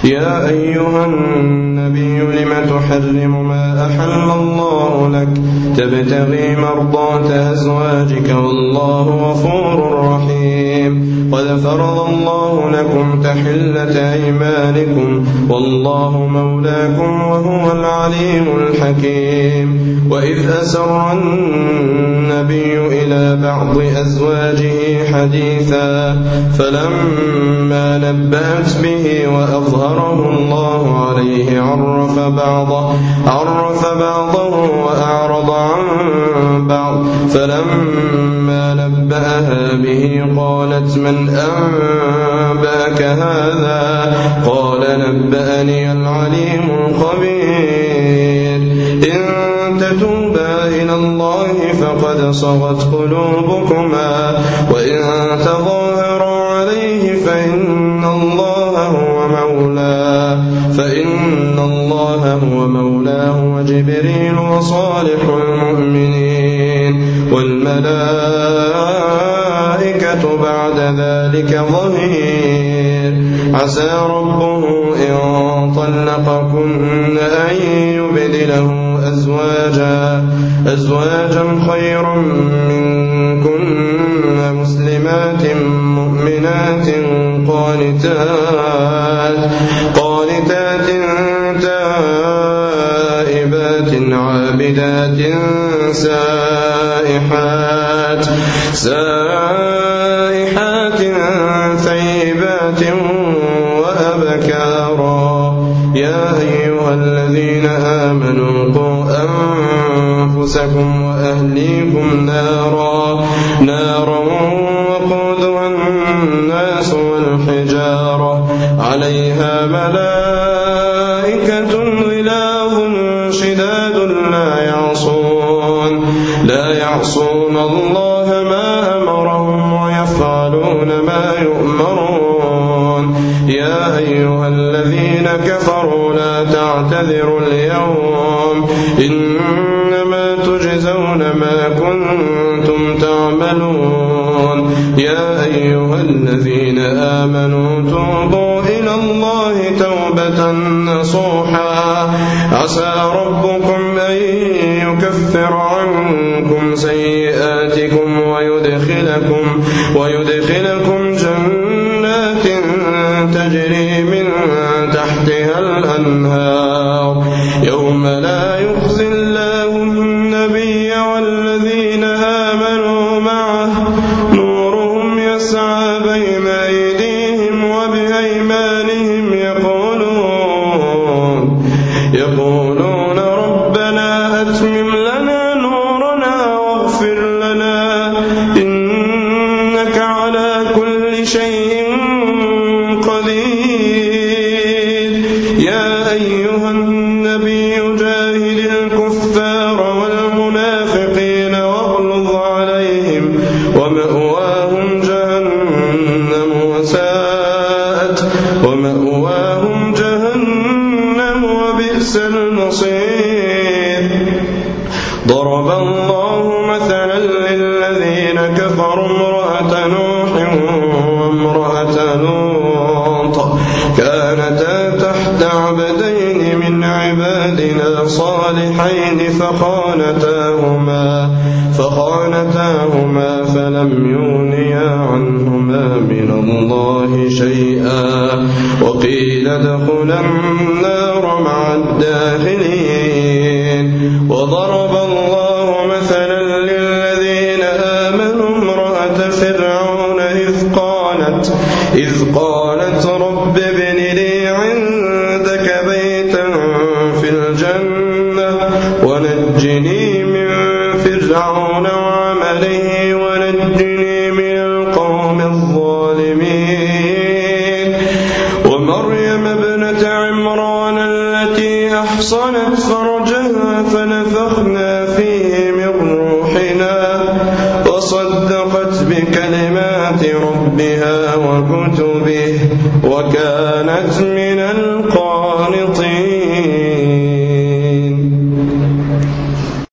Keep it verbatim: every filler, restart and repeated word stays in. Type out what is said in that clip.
يا أيها النبي لم تحرم ما أحل الله لك تبتغي مرضات أزواجك والله غفور رحيم قد فرض الله لكم تحلة أيمانكم والله مولاكم وهو العليم الحكيم وإذ أسر النبي إلى بعض أزواجه حديثا فلما نبأت به وأظهره الله عليه عرف بعضه, عرف بعضه وأعرض عن بعض فلما نبأها به قالت من أنبأك هذا قال نبأني العليم الخبير إن تتوبا إلى الله فقد صغت قلوبكما وإن تظاهرا عليه فإن الله هو مولاه فإن الله هو مولاه وجبريل وصالح المؤمنين والملائكة بعد ذلك ظهير عسى ربه إن طلقكن أن يبدله أزواجا, أزواجا خيرا منكن مسلمات مؤمنات قانتات, قانتات تائبات عابدات سائحات, سائحات ثيبات وأبكارا يا أيها الذين آمنوا قوا أنفسكم وأهليكم نارا, نارا وقودها الناس والحجارة عليها ملائكة غلاظ شداد لا يعصون, لا يعصون الله ما أمرهم ويفعلون ما يؤمرون يا أيها الذين كفروا لا تعتذروا اليوم إنما تجزون ما كنتم تعملون يا أيها الذين آمنوا توبوا إلى الله توبة نصوحا عسى ربكم أن يكفر عنكم سيئاتكم ويدخلكم, ويدخلكم جنات تجري من تحتها الأنهار يوم لا يخزي الله النبي والذين آمنوا معه نورهم يسعى بين أيديهم وبأيمانهم يقولون, يقولون ربنا أتمم لنا نورنا واغفر لنا إنك على كل شيء قدير يا أيها النبي جاهد الكفار والمنافقين واغلظ عليهم ومأواهم جهنم وساءت, ومأواهم جهنم وبئس المصير ضرب الله مثلا للذين كفروا امرأة نوح وامرأة لوط كانتا تحت عبدين من عبادنا صالحين فخانتاهما, فخانتاهما فلم يغنيا عنهما من الله شيئا وقيل ادخلا النار مع الداخلين وضرب الله مثلا للذين آمنوا امرأة فرعون إذ قالت, إذ قالت رب ابن لي عندك بيتا في الجنة ونجني من فرعون وعمله ونجني من القوم الظالمين ومريم ابنة عمران التي أحصنت فرجها فنفخنا فيه من روحنا وصدقت بكلمات ربها وكتبه وكانت من